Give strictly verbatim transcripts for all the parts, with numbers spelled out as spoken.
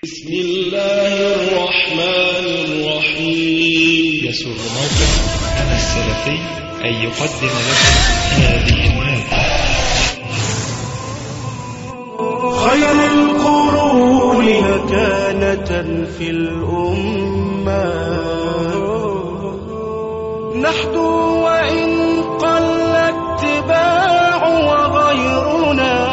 بسم الله الرحمن الرحيم. يسر موقع أنا السلفي أن يقدم لكم هذه المادة. خير القرون مكانة في الأمة نحدو وإن قل اتباع وغيرنا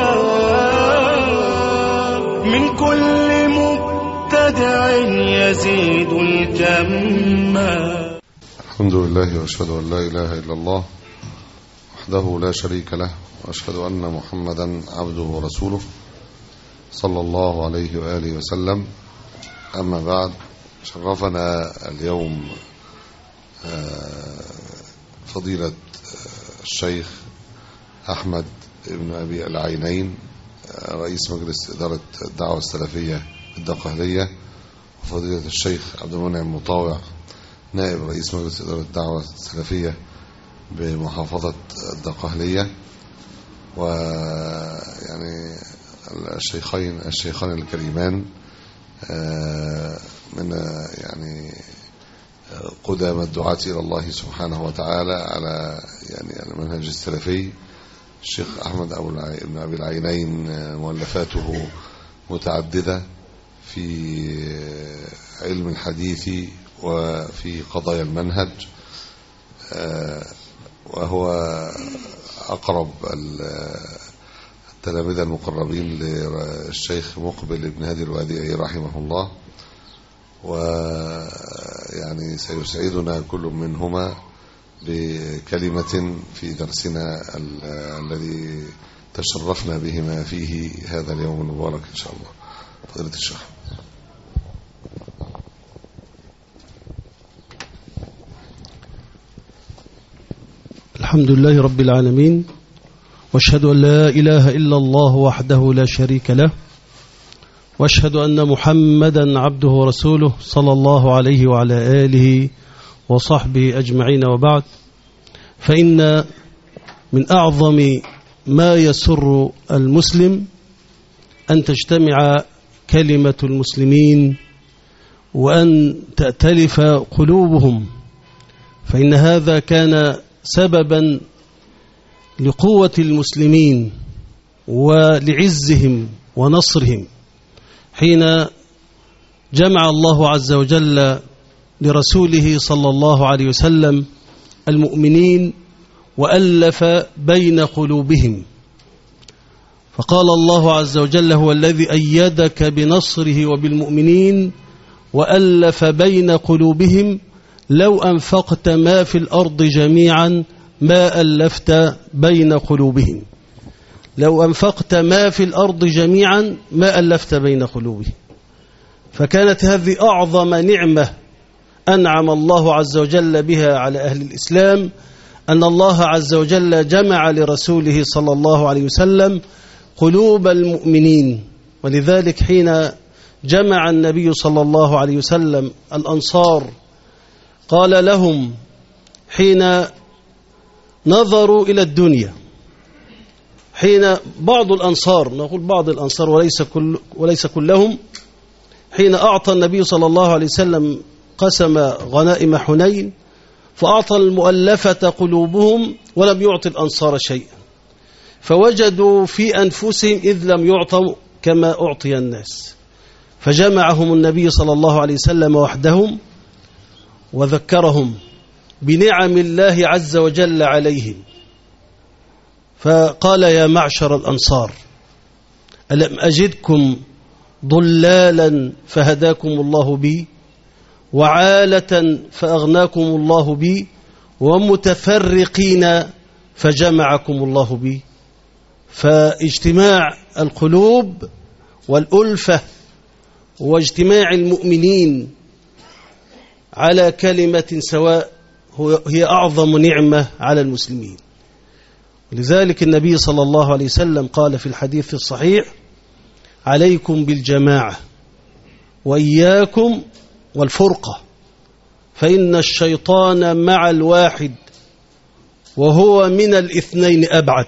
من كل مبتدع يزيد الكم. الحمد لله وأشهد أن لا إله إلا الله وحده لا شريك له، وأشهد أن محمدا عبده ورسوله صلى الله عليه وآله وسلم. أما بعد، شرفنا اليوم فضيلة الشيخ أحمد بن أبي العينين، رئيس مجلس إدارة الدعوة السلفية الدقهلية، وفضيلة الشيخ عبد المنعم مطاوع، نائب رئيس مجلس إدارة الدعوة السلفية بمحافظة الدقهلية، ويعني الشيخين الشيخان الكريمان من يعني قدام الدعاة إلى الله سبحانه وتعالى على يعني المنهج السلفي. الشيخ أحمد بن أبي العينين مؤلفاته متعددة في علم الحديث وفي قضايا المنهج، وهو أقرب التلامذة المقربين للشيخ مقبل بن هادي الوادعي رحمه الله، ويعني سيسعدنا كل منهما بكلمة في درسنا الذي تشرفنا بهما فيه هذا اليوم المبارك إن شاء الله. فضيلة الشيخ. الحمد لله رب العالمين، واشهد أن لا إله إلا الله وحده لا شريك له، واشهد أن محمدا عبده ورسوله صلى الله عليه وعلى آله وصحبه أجمعين. وبعد، فإن من أعظم ما يسر المسلم أن تجتمع كلمة المسلمين وأن تأتلف قلوبهم، فإن هذا كان سببا لقوة المسلمين ولعزهم ونصرهم، حين جمع الله عز وجل لرسوله صلى الله عليه وسلم المؤمنين وألف بين قلوبهم. فقال الله عز وجل: هو الذي أيدك بنصره وبالمؤمنين وألف بين قلوبهم لو أنفقت ما في الأرض جميعا ما ألفت بين قلوبهم. لو أنفقت ما في الأرض جميعا ما ألفت بين قلوبهم. فكانت هذه أعظم نعمة أنعم الله عز وجل بها على أهل الإسلام، أن الله عز وجل جمع لرسوله صلى الله عليه وسلم قلوب المؤمنين. ولذلك حين جمع النبي صلى الله عليه وسلم الأنصار قال لهم حين نظروا إلى الدنيا، حين بعض الأنصار، نقول بعض الأنصار وليس كل وليس كلهم، حين أعطى النبي صلى الله عليه وسلم قسم غنائم حنين، فأعطى المؤلفة قلوبهم ولم يعطي الأنصار شيئا، فوجدوا في أنفسهم إذ لم يعطوا كما أعطي الناس، فجمعهم النبي صلى الله عليه وسلم وحدهم وذكرهم بنعم الله عز وجل عليهم، فقال: يا معشر الأنصار، ألم أجدكم ضلالا فهداكم الله بي، وعالة فأغناكم الله بي، ومتفرقين فجمعكم الله بي. فاجتماع القلوب والألفة واجتماع المؤمنين على كلمة سواء هي أعظم نعمة على المسلمين. لذلك النبي صلى الله عليه وسلم قال في الحديث الصحيح: عليكم بالجماعة وإياكم والفرقة، فإن الشيطان مع الواحد وهو من الاثنين أبعد.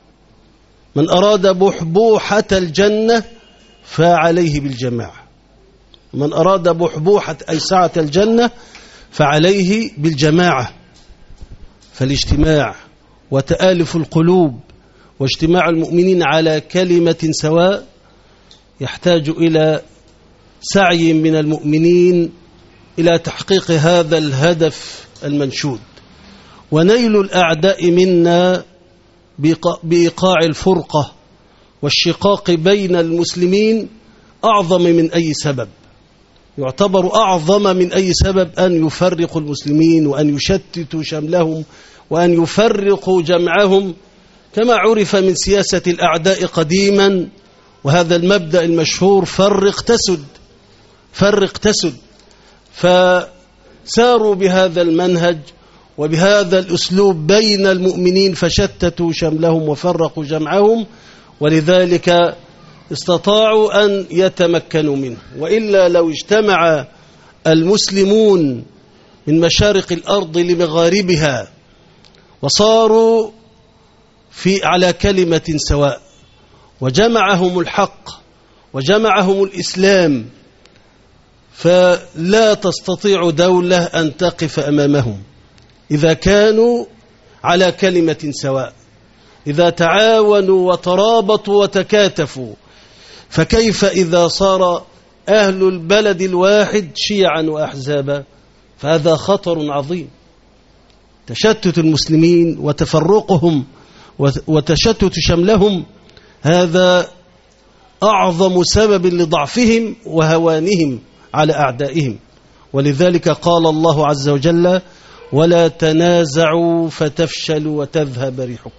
من أراد بحبوحة الجنة فعليه بالجماعة. من أراد بحبوحة أي سعة الجنة فعليه بالجماعة، فالاجتماع وتآلف القلوب واجتماع المؤمنين على كلمة سواء يحتاج إلى سعي من المؤمنين إلى تحقيق هذا الهدف المنشود. ونيل الأعداء منا بإيقاع الفرقة والشقاق بين المسلمين أعظم من أي سبب، يعتبر أعظم من أي سبب أن يفرقوا المسلمين وأن يشتتوا شملهم وأن يفرقوا جمعهم، كما عرف من سياسة الأعداء قديما، وهذا المبدأ المشهور فرق تسد، فرق تسد. فساروا بهذا المنهج وبهذا الأسلوب بين المؤمنين فشتتوا شملهم وفرقوا جمعهم، ولذلك استطاعوا أن يتمكنوا منه. وإلا لو اجتمع المسلمون من مشارق الأرض لمغاربها وصاروا في على كلمة سواء وجمعهم الحق وجمعهم الإسلام، فلا تستطيع دولة أن تقف أمامهم إذا كانوا على كلمة سواء، إذا تعاونوا وترابطوا وتكاتفوا. فكيف إذا صار أهل البلد الواحد شيعا وأحزابا؟ فهذا خطر عظيم. تشتت المسلمين وتفرقهم وتشتت شملهم هذا أعظم سبب لضعفهم وهوانهم على أعدائهم. ولذلك قال الله عز وجل: ولا تنازعوا فتفشلوا وتذهب ريحكم.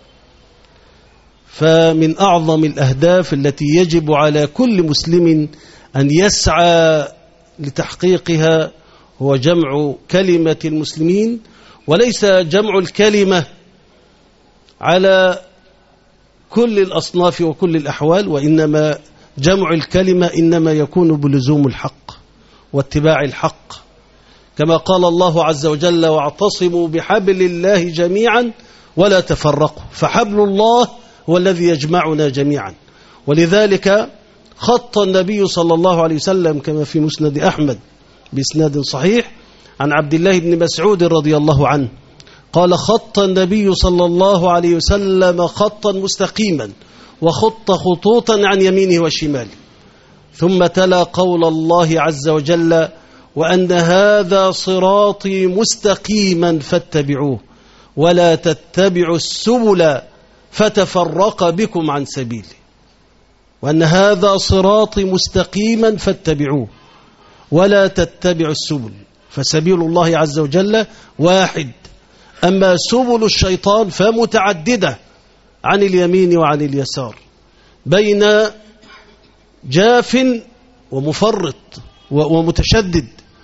فمن أعظم الأهداف التي يجب على كل مسلم أن يسعى لتحقيقها هو جمع كلمة المسلمين، وليس جمع الكلمة على كل الأصناف وكل الأحوال، وإنما جمع الكلمة إنما يكون بلزوم الحق واتباع الحق، كما قال الله عز وجل: واعتصموا بحبل الله جميعا ولا تفرقوا، فحبل الله هو الذي يجمعنا جميعا. ولذلك خط النبي صلى الله عليه وسلم كما في مسند أحمد بإسناد صحيح عن عبد الله بن مسعود رضي الله عنه قال: خط النبي صلى الله عليه وسلم خطا مستقيما وخط خطوطا عن يمينه وشماله، ثم تلا قول الله عز وجل: وأن هذا صراطي مستقيما فاتبعوه ولا تتبعوا السبل فتفرق بكم عن سبيله. وأن هذا صراطي مستقيما فاتبعوه ولا تتبعوا السبل، فسبيل الله عز وجل واحد، أما سبل الشيطان فمتعددة عن اليمين وعن اليسار، بين جاف ومفرط ومتشدد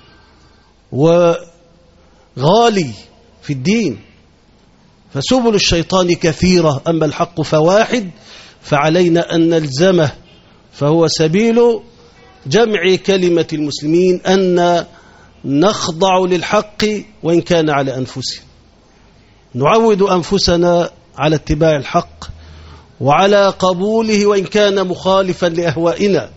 وغالي في الدين. فسبل الشيطان كثيرة، أما الحق فواحد، فعلينا أن نلزمه، فهو سبيل جمع كلمة المسلمين أن نخضع للحق وإن كان على أنفسنا، نعود أنفسنا على اتباع الحق وعلى قبوله وإن كان مخالفا لأهوائنا.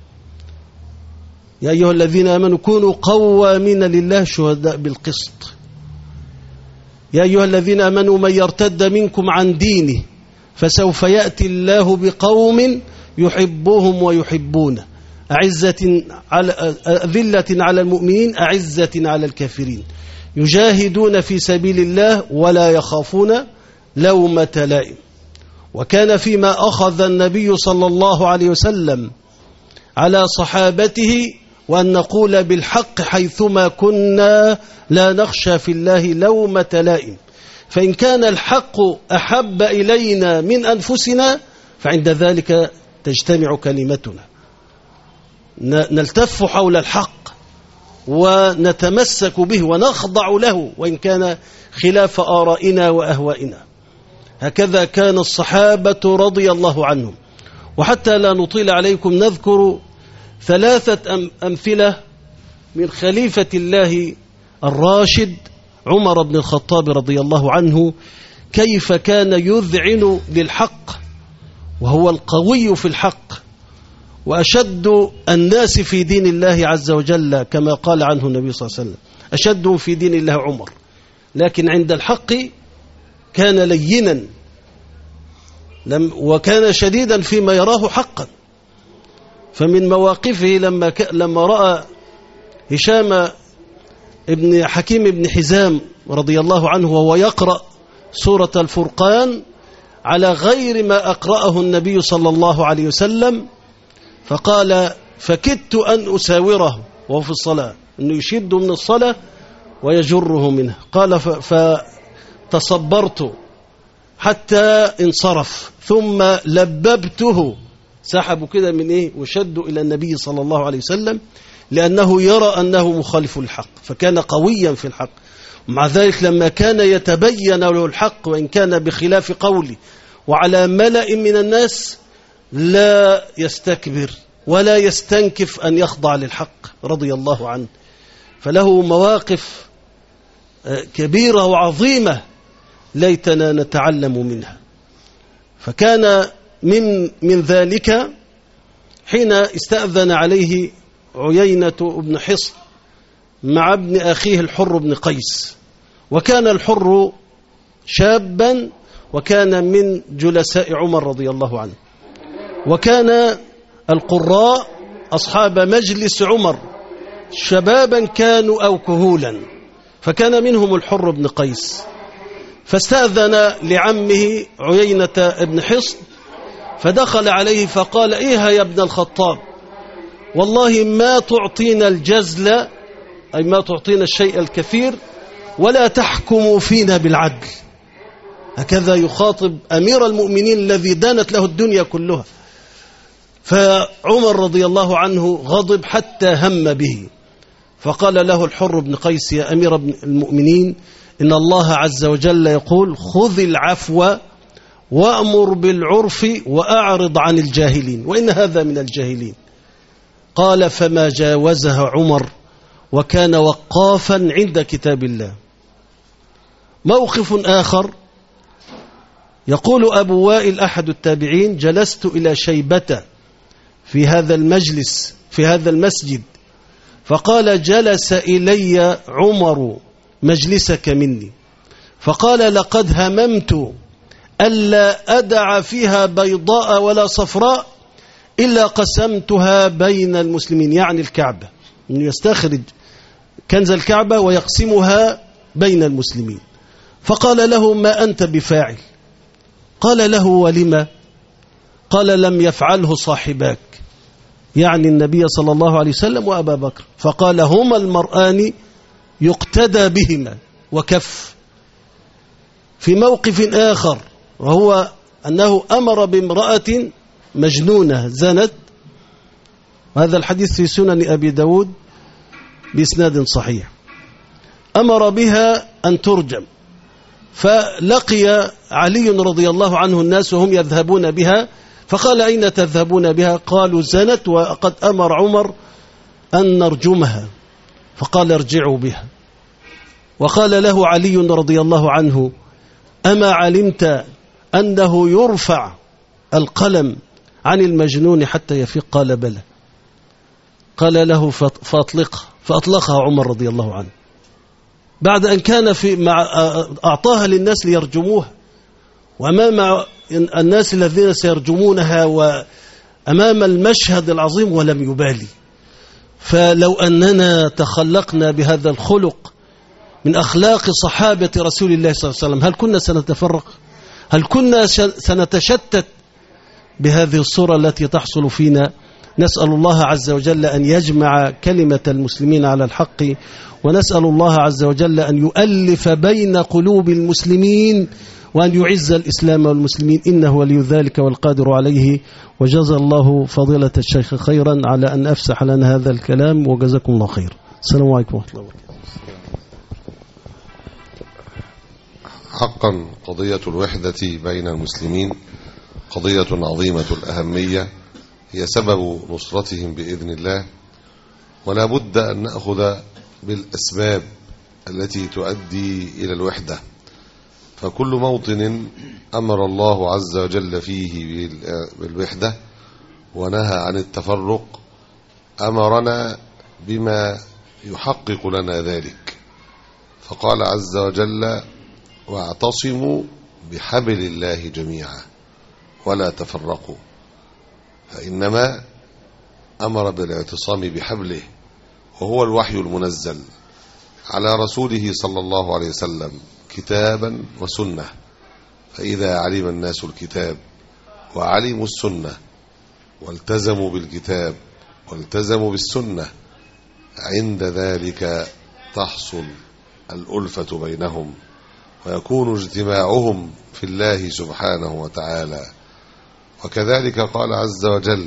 يا أيها الذين آمنوا كونوا قوامين لله شهداء بالقسط. يا أيها الذين آمنوا من يرتد منكم عن دينه فسوف يأتي الله بقوم يحبهم ويحبونه أعزة على أذلة على المؤمنين أعزة على الكافرين يجاهدون في سبيل الله ولا يخافون لومة لائم. وكان فيما أخذ النبي صلى الله عليه وسلم على صحابته وأن نقول بالحق حيثما كنا لا نخشى في الله لومة لائم، فإن كان الحق أحب إلينا من أنفسنا فعند ذلك تجتمع كلمتنا، نلتف حول الحق ونتمسك به ونخضع له وإن كان خلاف آرائنا وأهوائنا. هكذا كان الصحابة رضي الله عنهم. وحتى لا نطيل عليكم نذكر ثلاثة أمثلة من خليفة الله الراشد عمر بن الخطاب رضي الله عنه، كيف كان يذعن للحق وهو القوي في الحق وأشد الناس في دين الله عز وجل كما قال عنه النبي صلى الله عليه وسلم أشدهم في دين الله عمر، لكن عند الحق كان لينا وكان شديدا فيما يراه حقا. فمن مواقفه لما لما رأى هشام ابن حكيم بن حزام رضي الله عنه وهو يقرأ سورة الفرقان على غير ما أقرأه النبي صلى الله عليه وسلم، فقال فكدت أن أساوره وهو في الصلاة، أنه يشد من الصلاة ويجره منها. قال فتصبرت حتى انصرف ثم لببته، سحبوا كده من إيه وشدوا إلى النبي صلى الله عليه وسلم، لأنه يرى أنه مخالف الحق، فكان قويا في الحق. ومع ذلك لما كان يتبين له الحق وإن كان بخلاف قولي وعلى ملأ من الناس لا يستكبر ولا يستنكف أن يخضع للحق رضي الله عنه. فله مواقف كبيرة وعظيمة ليتنا نتعلم منها. فكان من من ذلك حين استأذن عليه عيينة بن حصن مع ابن أخيه الحر بن قيس، وكان الحر شابا وكان من جلساء عمر رضي الله عنه، وكان القراء أصحاب مجلس عمر شبابا كانوا أو كهولا، فكان منهم الحر بن قيس، فاستأذن لعمه عيينة بن حصن فدخل عليه فقال إيه يا ابن الخطاب، والله ما تعطينا الجزل أي ما تعطينا الشيء الكثير ولا تحكم فينا بالعدل. هكذا يخاطب أمير المؤمنين الذي دانت له الدنيا كلها. فعمر رضي الله عنه غضب حتى هم به، فقال له الحر بن قيس يا أمير المؤمنين إن الله عز وجل يقول خذ العفو وأمر بالعرف وأعرض عن الجاهلين، وإن هذا من الجاهلين. قال فما جاوزها عمر وكان وقافا عند كتاب الله. موقف آخر يقول أبو وائل أحد التابعين جلست إلى شيبة في هذا المجلس في هذا المسجد، فقال جلس إلي عمر مجلسك مني، فقال لقد هممت ألا أدع فيها بيضاء ولا صفراء إلا قسمتها بين المسلمين، يعني الكعبة، أنه يستخرج كنز الكعبة ويقسمها بين المسلمين. فقال له ما أنت بفاعل؟ قال له ولما؟ قال لم يفعله صاحباك، يعني النبي صلى الله عليه وسلم وأبا بكر. فقال هما المرآن يقتدى بهما وكف. في موقف آخر وهو أنه أمر بامرأة مجنونة زنت، هذا الحديث في سنن أبي داود بإسناد صحيح، أمر بها أن ترجم، فلقي علي رضي الله عنه الناس وهم يذهبون بها، فقال أين تذهبون بها؟ قالوا زنت وقد أمر عمر أن نرجمها، فقال ارجعوا بها. وقال له علي رضي الله عنه أما علمت أنه يرفع القلم عن المجنون حتى يفيق؟ قال بلى. قال له فأطلقها، فأطلقها عمر رضي الله عنه بعد أن كان في مع أعطاها للناس ليرجموها، وأمام الناس الذين سيرجمونها وأمام المشهد العظيم ولم يبالي. فلو أننا تخلقنا بهذا الخلق من أخلاق صحابة رسول الله صلى الله عليه وسلم هل كنا سنتفرق؟ هل كنا سنتشتت بهذه الصورة التي تحصل فينا؟ نسأل الله عز وجل أن يجمع كلمة المسلمين على الحق، ونسأل الله عز وجل أن يؤلف بين قلوب المسلمين وأن يعز الإسلام والمسلمين، إنه ولي ذلك والقادر عليه. وجزا الله فضيلة الشيخ خيرا على أن أفسح لنا هذا الكلام، وجزاكم الله خير. السلام عليكم ورحمة الله وبركاته. حقا قضية الوحدة بين المسلمين قضية عظيمة الأهمية، هي سبب نصرتهم بإذن الله، ولا بد أن نأخذ بالأسباب التي تؤدي إلى الوحدة. فكل موطن أمر الله عز وجل فيه بالوحدة ونهى عن التفرق أمرنا بما يحقق لنا ذلك، فقال عز وجل: واعتصموا بحبل الله جميعا ولا تفرقوا. فإنما أمر بالاعتصام بحبله، وهو الوحي المنزل على رسوله صلى الله عليه وسلم كتابا وسنة. فإذا علم الناس الكتاب وعلموا السنة والتزموا بالكتاب والتزموا بالسنة، عند ذلك تحصل الألفة بينهم ويكون اجتماعهم في الله سبحانه وتعالى. وكذلك قال عز وجل: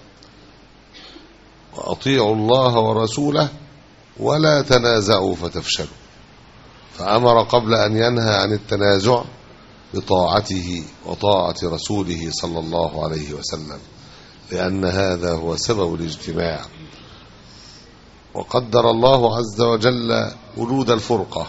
وأطيعوا الله ورسوله ولا تنازعوا فتفشلوا. فأمر قبل أن ينهى عن التنازع بطاعته وطاعة رسوله صلى الله عليه وسلم، لأن هذا هو سبب الاجتماع. وقدر الله عز وجل وجود الفرقة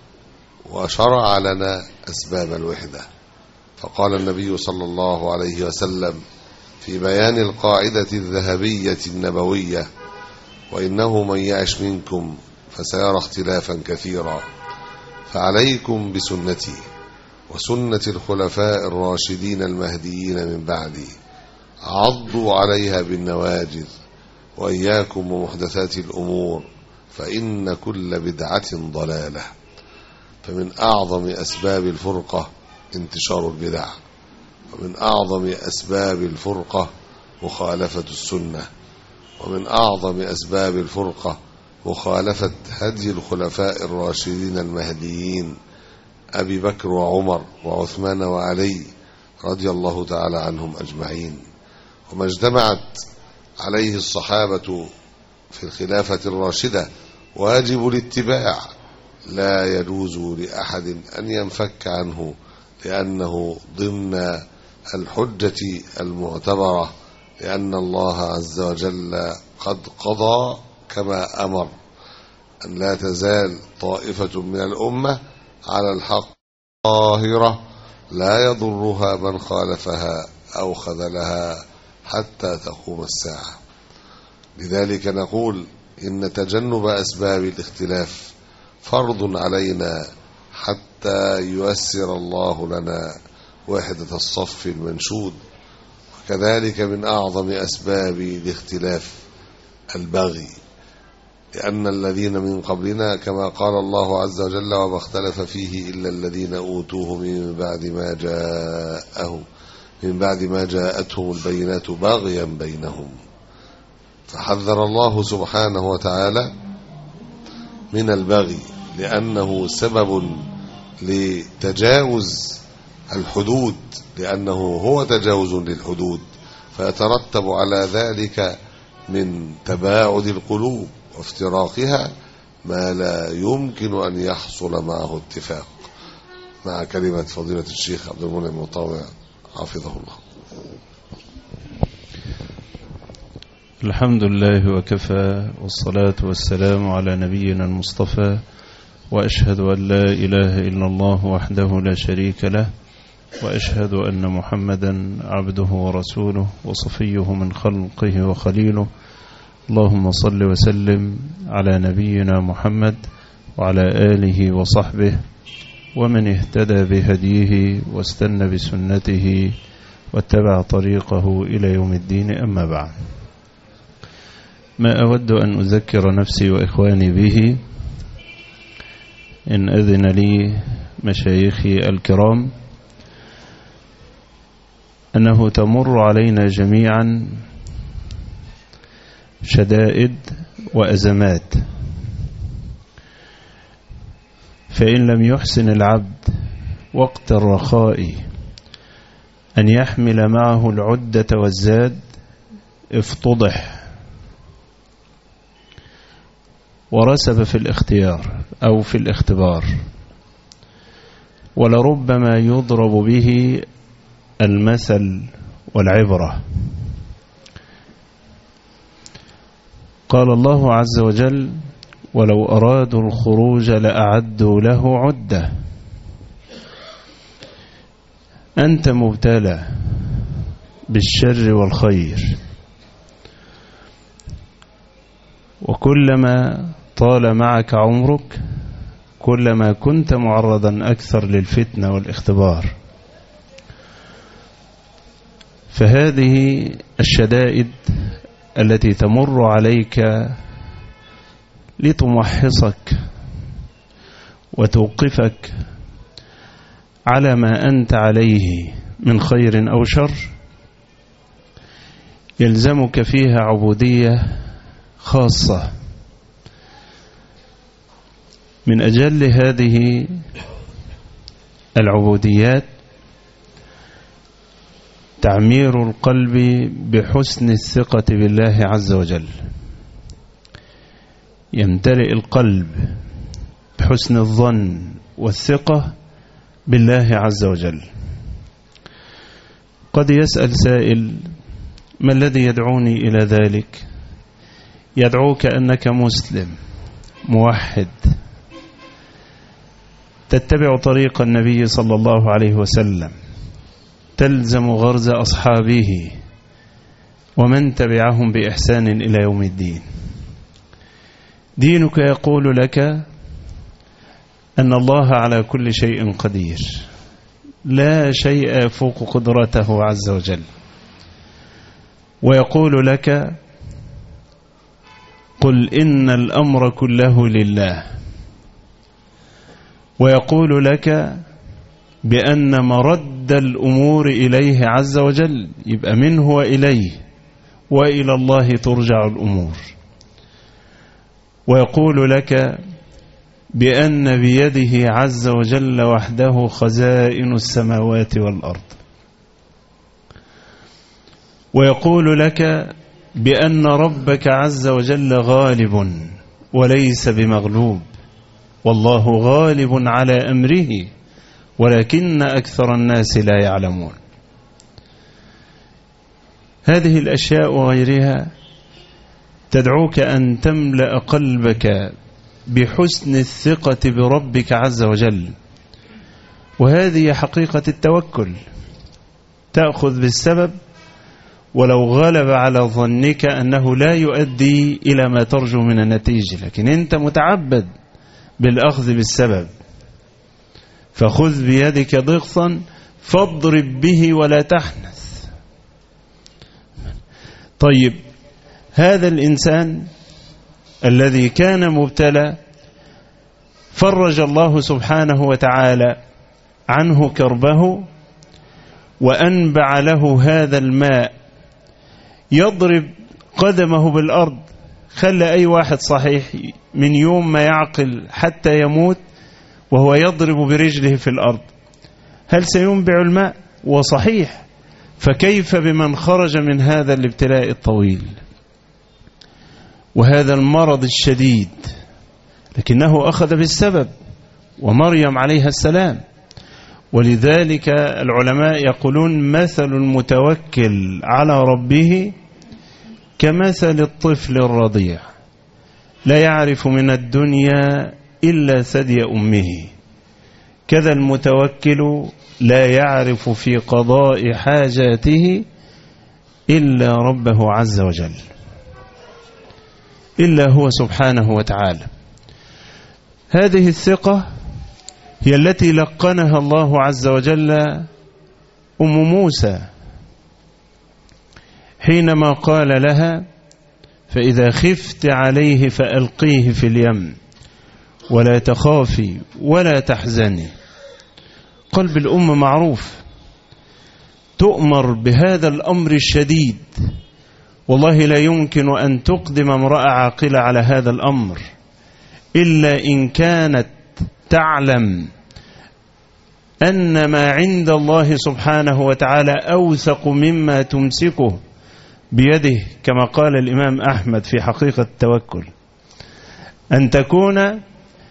وشرع لنا أسباب الوحدة، فقال النبي صلى الله عليه وسلم في بيان القاعدة الذهبية النبوية: وإنه من يعش منكم فسيرى اختلافا كثيرا، فعليكم بسنتي وسنة الخلفاء الراشدين المهديين من بعدي، عضوا عليها بالنواجذ، وإياكم ومحدثات الأمور، فإن كل بدعة ضلالة. فمن أعظم أسباب الفرقة انتشار البدع، ومن أعظم أسباب الفرقة مخالفة السنة، ومن أعظم أسباب الفرقة مخالفة هدي الخلفاء الراشدين المهديين أبي بكر وعمر وعثمان وعلي رضي الله تعالى عنهم أجمعين. وما اجتمعت عليه الصحابة في الخلافة الراشدة واجب الاتباع، لا يجوز لأحد أن ينفك عنه، لأنه ضمن الحجة المعتبرة، لأن الله عز وجل قد قضى كما أمر أن لا تزال طائفة من الأمة على الحق ظاهرة لا يضرها من خالفها أو خذلها حتى تقوم الساعة. لذلك نقول إن تجنب أسباب الاختلاف فرض علينا حتى ييسر الله لنا وحدة الصف المنشود. وكذلك من أعظم أسباب الاختلاف البغي، لأن الذين من قبلنا كما قال الله عز وجل: وما اختلف فيه إلا الذين أوتوه من بعد ما جاءهم من بعد ما جاءتهم البينات بغيا بينهم. فحذر الله سبحانه وتعالى من البغي، لأنه سبب لتجاوز الحدود، لأنه هو تجاوز للحدود، فيترتب على ذلك من تباعد القلوب وافتراقها ما لا يمكن أن يحصل معه اتفاق. مع كلمة فضيلة الشيخ عبد المنعم المطاوع حفظه الله. الحمد لله وكفى، والصلاة والسلام على نبينا المصطفى، وأشهد أن لا إله إلا الله وحده لا شريك له، وأشهد أن محمدا عبده ورسوله وصفيه من خلقه وخليله. اللهم صل وسلم على نبينا محمد وعلى آله وصحبه ومن اهتدى بهديه واستنى بسنته واتبع طريقه إلى يوم الدين. أما بعد، ما أود أن أذكر نفسي وإخواني به إن أذن لي مشايخي الكرام أنه تمر علينا جميعا شدائد وأزمات، فإن لم يحسن العبد وقت الرخاء أن يحمل معه العدة والزاد افتضح ورسب في الاختيار أو في الاختبار، ولربما يضرب به المثل والعبرة. قال الله عز وجل: ولو أرادوا الخروج لأعدوا له عدة. أنت مبتلى بالشر والخير، وكلما طال معك عمرك كلما كنت معرضا أكثر للفتنة والاختبار. فهذه الشدائد التي تمر عليك لتمحصك وتوقفك على ما أنت عليه من خير أو شر يلزمك فيها عبودية خاصة. من أجل هذه العبوديات تعمير القلب بحسن الثقة بالله عز وجل. يمتلئ القلب بحسن الظن والثقة بالله عز وجل. قد يسأل سائل: ما الذي يدعوني إلى ذلك؟ يدعوك أنك مسلم موحد تتبع طريق النبي صلى الله عليه وسلم، تلزم غرز أصحابه ومن تبعهم بإحسان إلى يوم الدين. دينك يقول لك أن الله على كل شيء قدير، لا شيء يفوق قدرته عز وجل، ويقول لك: قل إن الأمر كله لله، ويقول لك بأن مرد الأمور إليه عز وجل، يبقى منه وإليه، وإلى الله ترجع الأمور. ويقول لك بأن بيده عز وجل وحده خزائن السماوات والأرض. ويقول لك بأن ربك عز وجل غالب وليس بمغلوب، والله غالب على أمره ولكن أكثر الناس لا يعلمون. هذه الأشياء وغيرها تدعوك أن تملأ قلبك بحسن الثقة بربك عز وجل، وهذه حقيقة التوكل. تأخذ بالسبب ولو غلب على ظنك أنه لا يؤدي إلى ما ترجو من النتيجة، لكن أنت متعبد بالأخذ بالسبب. فخذ بيدك ضغطا فاضرب به ولا تحنث. طيب، هذا الإنسان الذي كان مبتلى فرج الله سبحانه وتعالى عنه كربه وأنبع له هذا الماء يضرب قدمه بالأرض. خلى أي واحد صحيح من يوم ما يعقل حتى يموت وهو يضرب برجله في الأرض، هل سينبع الماء؟ وصحيح. فكيف بمن خرج من هذا الابتلاء الطويل وهذا المرض الشديد، لكنه أخذ بالسبب، ومريم عليها السلام. ولذلك العلماء يقولون: مثل المتوكل على ربه كمثل الطفل الرضيع لا يعرف من الدنيا إلا ثدي أمه، كذا المتوكل لا يعرف في قضاء حاجاته إلا ربه عز وجل، إلا هو سبحانه وتعالى. هذه الثقة هي التي لقنها الله عز وجل أم موسى حينما قال لها: فإذا خفت عليه فألقيه في اليم ولا تخافي ولا تحزني. قلب الأم معروف، تؤمر بهذا الأمر الشديد، والله لا يمكن أن تقدم امرأة عاقلة على هذا الأمر إلا إن كانت تعلم أن ما عند الله سبحانه وتعالى أوثق مما تمسكه بيده، كما قال الإمام أحمد في حقيقة التوكل: أن تكون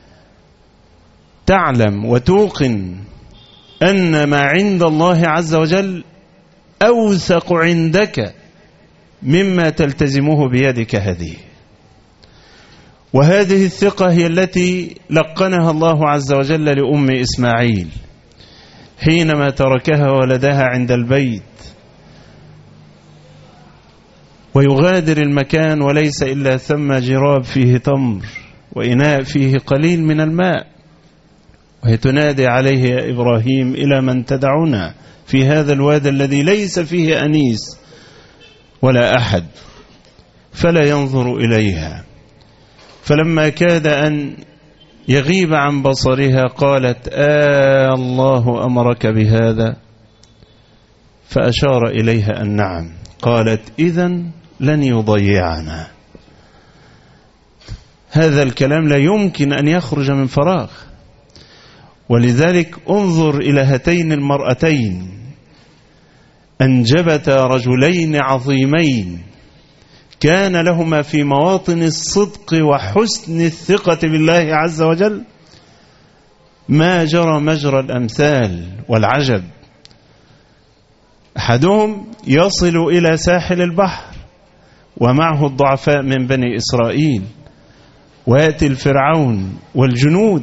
تعلم وتوقن أن ما عند الله عز وجل أوثق عندك مما تلتزمه بيدك هذه. وهذه الثقة هي التي لقنها الله عز وجل لأم إسماعيل حينما تركها ولدها عند البيت ويغادر المكان وليس إلا ثم جراب فيه تمر وإناء فيه قليل من الماء، وهي تنادي عليه: يا إبراهيم إلى من تدعونا في هذا الوادي الذي ليس فيه أنيس ولا أحد؟ فلا ينظر إليها. فلما كاد أن يغيب عن بصرها قالت: آه الله أمرك بهذا؟ فأشار إليها أن نعم. قالت: إذن لن يضيعنا. هذا الكلام لا يمكن أن يخرج من فراغ. ولذلك انظر إلى هاتين المرأتين، أنجبتا رجلين عظيمين كان لهما في مواطن الصدق وحسن الثقة بالله عز وجل ما جرى مجرى الأمثال والعجب. أحدهم يصل إلى ساحل البحر ومعه الضعفاء من بني إسرائيل، ويأتي الفرعون والجنود،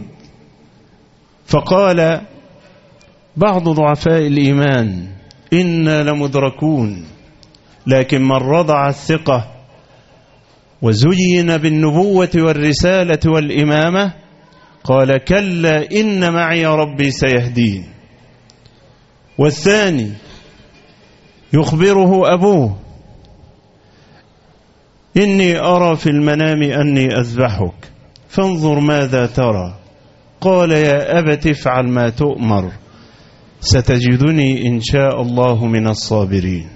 فقال بعض ضعفاء الإيمان: إنا لمدركون. لكن من رضع الثقة وزين بالنبوة والرسالة والإمامة قال: كلا إن معي ربي سيهدين. والثاني يخبره أبوه: إني أرى في المنام أني أذبحك فانظر ماذا ترى. قال: يا أبت افعل ما تؤمر ستجدني إن شاء الله من الصابرين.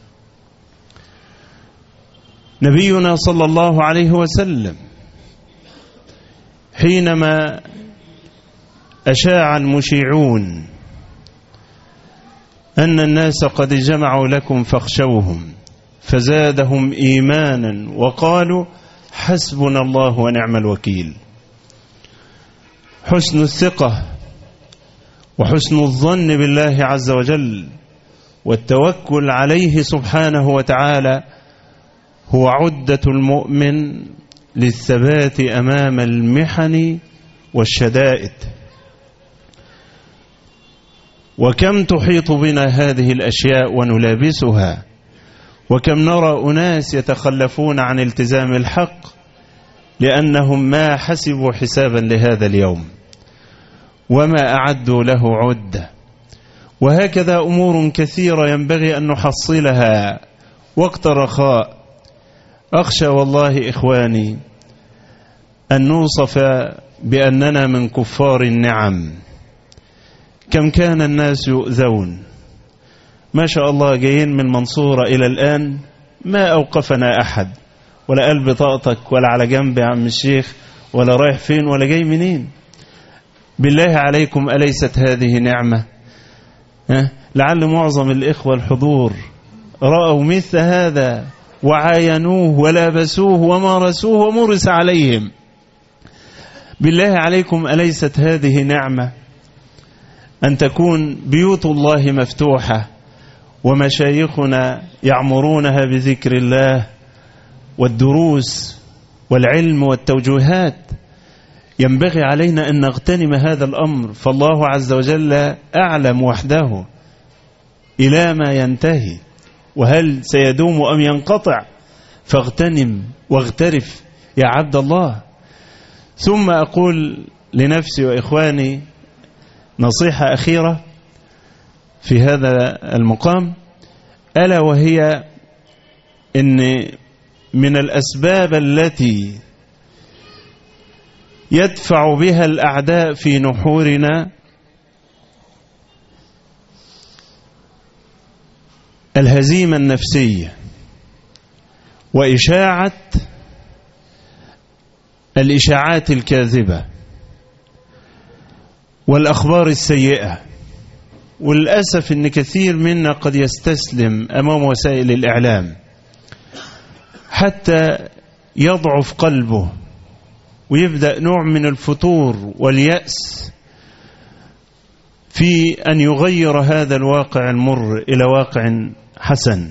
نبينا صلى الله عليه وسلم حينما أشاع المشيعون أن الناس قد جمعوا لكم فاخشوهم فزادهم إيمانا وقالوا حسبنا الله ونعم الوكيل. حسن الثقة وحسن الظن بالله عز وجل والتوكل عليه سبحانه وتعالى هو عدة المؤمن للثبات أمام المحن والشدائد. وكم تحيط بنا هذه الأشياء ونلابسها، وكم نرى أناس يتخلفون عن التزام الحق لأنهم ما حسبوا حسابا لهذا اليوم وما أعدوا له عدة. وهكذا أمور كثيرة ينبغي أن نحصلها وقت رخاء. أخشى والله إخواني أن نوصف بأننا من كفار النعم. كم كان الناس يؤذون، ما شاء الله، جايين من منصورة إلى الآن ما أوقفنا أحد ولا قال بطاقتك ولا على جنب يا عم الشيخ ولا رايح فين ولا جاي منين. بالله عليكم أليست هذه نعمة؟ أه؟ لعل معظم الإخوة الحضور رأوا مثل هذا وعاينوه ولابسوه ومارسوه ومرس عليهم. بالله عليكم أليست هذه نعمة أن تكون بيوت الله مفتوحة ومشايخنا يعمرونها بذكر الله والدروس والعلم والتوجيهات؟ ينبغي علينا أن نغتنم هذا الأمر، فالله عز وجل أعلم وحده إلى ما ينتهي وهل سيدوم أم ينقطع. فاغتنم واغترف يا عبد الله. ثم أقول لنفسي وإخواني نصيحة أخيرة في هذا المقام، ألا وهي إن من الأسباب التي يدفع بها الأعداء في نحورنا الهزيمة النفسية وإشاعة الإشاعات الكاذبة والأخبار السيئة. وللأسف إن كثير منا قد يستسلم أمام وسائل الإعلام حتى يضعف قلبه ويبدأ نوع من الفتور واليأس في أن يغير هذا الواقع المر إلى واقع حسن.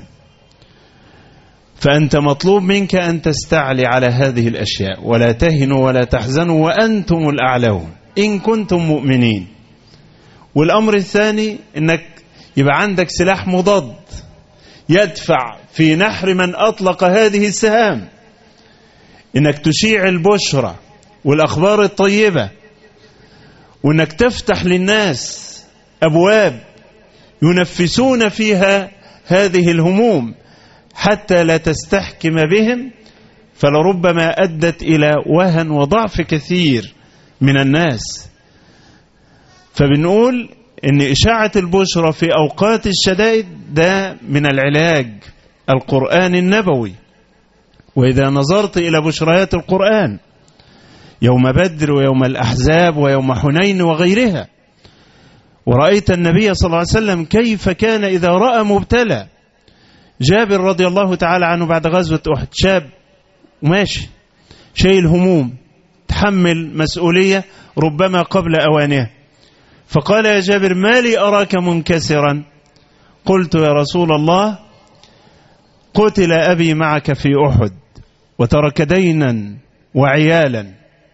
فأنت مطلوب منك أن تستعلي على هذه الأشياء ولا تهنوا ولا تحزنوا وأنتم الأعلون إن كنتم مؤمنين. والأمر الثاني أنك يبقى عندك سلاح مضاد يدفع في نحر من أطلق هذه السهام، إنك تشيع البشرى والأخبار الطيبة، وإنك تفتح للناس أبواب ينفسون فيها هذه الهموم حتى لا تستحكم بهم، فلربما أدت إلى وهن وضعف كثير من الناس. فبنقول إن إشاعة البشرى في أوقات الشدائد ده من العلاج القرآن النبوي. وإذا نظرت إلى بشريات القرآن يوم بدر ويوم الأحزاب ويوم حنين وغيرها، ورأيت النبي صلى الله عليه وسلم كيف كان إذا رأى مبتلى. جابر رضي الله تعالى عنه بعد غزوة أحد شاب وماشي شايل هموم، تحمل مسؤولية ربما قبل أوانها، فقال يا جابر ما لي أراك منكسرا؟ قلت يا رسول الله قتل أبي معك في أحد وترك دينا وعيالا.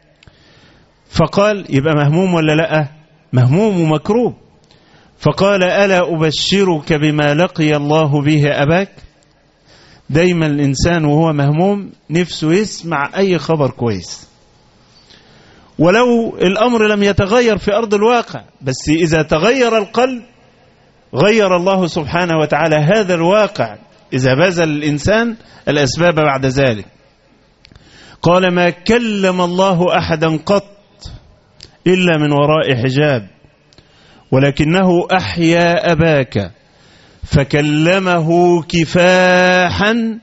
فقال يبقى مهموم ولا لأ؟ مهموم ومكروب. فقال ألا أبشرك بما لقي الله به أباك؟ دايما الإنسان وهو مهموم نفسه يسمع أي خبر كويس، ولو الأمر لم يتغير في أرض الواقع، بس إذا تغير القلب غير الله سبحانه وتعالى هذا الواقع إذا بذل الإنسان الأسباب بعد ذلك. قال ما كلم الله أحدا قط إلا من وراء حجاب، ولكنه أحيا أباك فكلمه كفاحا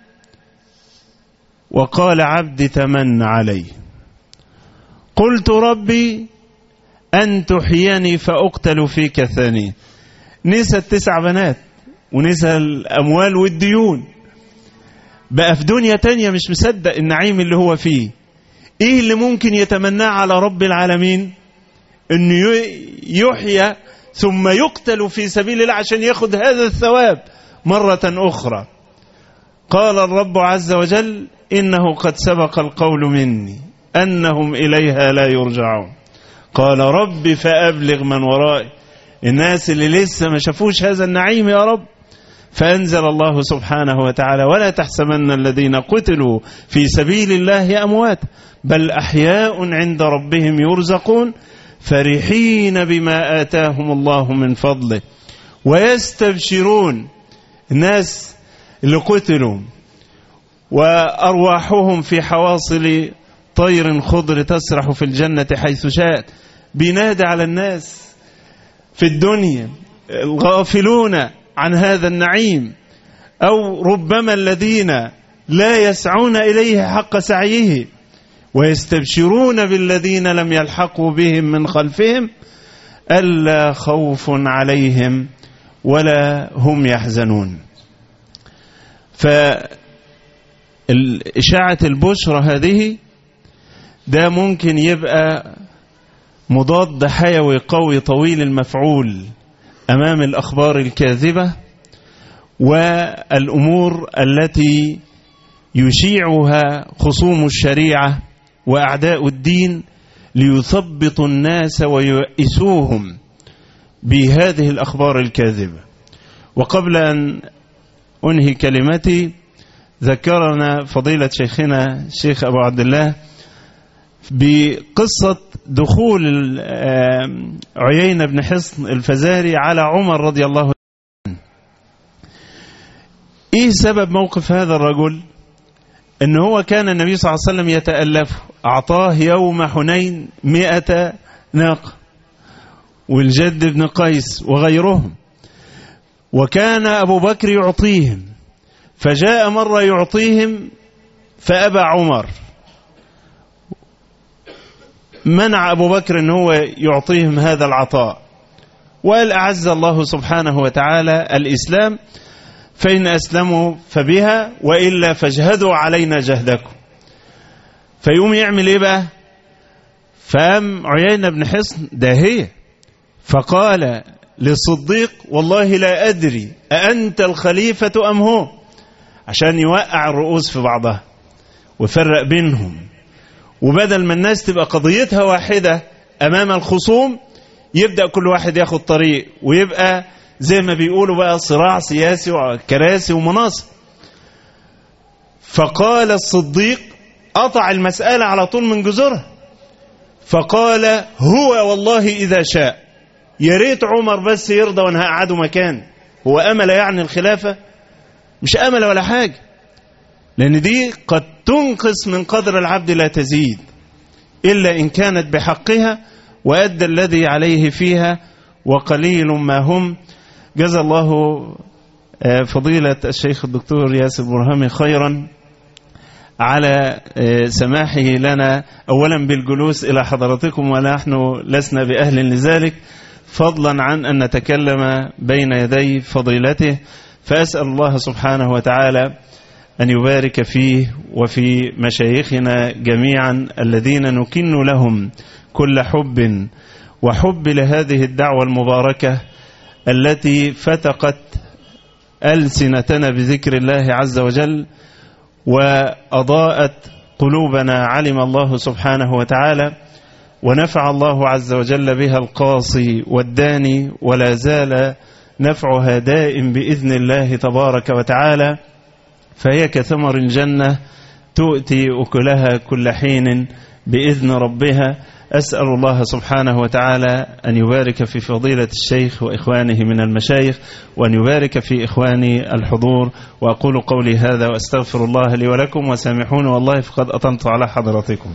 وقال عبدي تمن علي. قلت ربي أن تحييني فأقتل فيك ثانية. نسى التسع بنات ونسى الأموال والديون، بقى في دنيا تانية مش مصدق النعيم اللي هو فيه. إيه اللي ممكن يتمناه على رب العالمين؟ أنه يحيى ثم يقتل في سبيل الله عشان ياخد هذا الثواب مرة أخرى. قال الرب عز وجل إنه قد سبق القول مني أنهم إليها لا يرجعون. قال رب فأبلغ من ورائي، الناس اللي لسه ما شافوش هذا النعيم يا رب. فأنزل الله سبحانه وتعالى ولا تحسبن الذين قتلوا في سبيل الله أموات بل أحياء عند ربهم يرزقون فرحين بما آتاهم الله من فضله ويستبشرون. الناس اللي قتلوا وأرواحهم في حواصل طير خضر تسرح في الجنة حيث شاءت، بينادي على الناس في الدنيا الغافلون عن هذا النعيم، أو ربما الذين لا يسعون إليه حق سعيه، ويستبشرون بالذين لم يلحقوا بهم من خلفهم ألا خوف عليهم ولا هم يحزنون. فإشاعة البشرى هذه ده ممكن يبقى مضاد حيوي قوي طويل المفعول أمام الأخبار الكاذبة والأمور التي يشيعها خصوم الشريعة وأعداء الدين ليثبطوا الناس ويؤسوهم بهذه الأخبار الكاذبة. وقبل أن أنهي كلمتي ذكرنا فضيلة شيخنا الشيخ أبو عبد الله بقصة دخول عيينة بن حصن الفزاري على عمر رضي الله عنه. إيه سبب موقف هذا الرجل؟ إن هو كان النبي صلى الله عليه وسلم يتألفه، أعطاه يوم حنين مئة ناقة، والجد بن قيس وغيرهم، وكان أبو بكر يعطيهم، فجاء مرة يعطيهم فأبى عمر، منع أبو بكر أن هو يعطيهم هذا العطاء، وقال أعز الله سبحانه وتعالى الإسلام فإن أسلموا فبها وإلا فاجهدوا علينا جهدكم. فيقوم يعمل إيه بقى؟ فقام عيينة بن حصن داهية فقال للصديق والله لا أدري أأنت الخليفة أم هو، عشان يوقع الرؤوس في بعضها ويفرق بينهم، وبدل ما الناس تبقى قضيتها واحدة أمام الخصوم يبدأ كل واحد ياخد طريق، ويبقى زي ما بيقولوا بقى صراع سياسي وكراسي ومناصب. فقال الصديق قطع المسألة على طول من جذورها، فقال هو والله إذا شاء، يا ريت عمر بس يرضى وانا هقعده مكان. هو أمل يعني الخلافة؟ مش أمل ولا حاجة، لأن دي قد تنقص من قدر العبد لا تزيد، إلا إن كانت بحقها وأدى الذي عليه فيها وقليل ما هم. جزا الله فضيلة الشيخ الدكتور ياسر برهامي خيرا على سماحه لنا أولا بالجلوس إلى حضراتكم ونحن لسنا بأهل لذلك، فضلا عن أن نتكلم بين يدي فضيلته. فأسأل الله سبحانه وتعالى أن يبارك فيه وفي مشايخنا جميعا الذين نكن لهم كل حب وحب لهذه الدعوة المباركة التي فتقت ألسنتنا بذكر الله عز وجل وأضاءت قلوبنا، علم الله سبحانه وتعالى، ونفع الله عز وجل بها القاصي والداني، ولا زال نفعها دائم بإذن الله تبارك وتعالى. فهي كثمر الجنة تؤتي أكلها كل حين بإذن ربها. أسأل الله سبحانه وتعالى أن يبارك في فضيلة الشيخ وإخوانه من المشايخ، وأن يبارك في إخواني الحضور. وأقول قولي هذا وأستغفر الله لي ولكم، وسامحوني والله فقد أطلت على حضراتكم.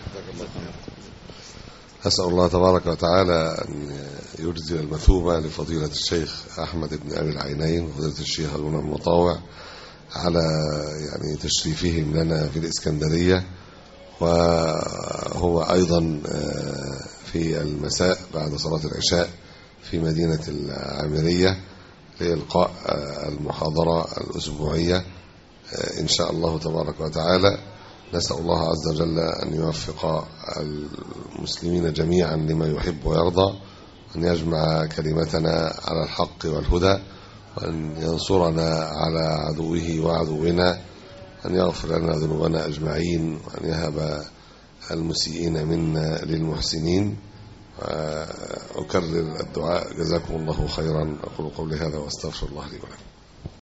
أسأل الله تبارك وتعالى أن يجزي المثوبة لفضيلة الشيخ أحمد بن أبي العينين وفضيلة الشيخ هارون المطاوع على يعني تشريفهم لنا في الإسكندرية، وهو أيضا في المساء بعد صلاة العشاء في مدينة العامرية لإلقاء المحاضرة الأسبوعية إن شاء الله تبارك وتعالى. نسأل الله عز وجل أن يوفق المسلمين جميعا لما يحب ويرضى، أن يجمع كلمتنا على الحق والهدى، وأن ينصرنا على عدوه وعدونا، أن يغفر لنا ذنوبنا أجمعين، وأن يهب المسيئين منا للمحسنين. أكرر الدعاء. جزاكم الله خيرا. أقول قولي هذا وأستغفر الله لي ولكم.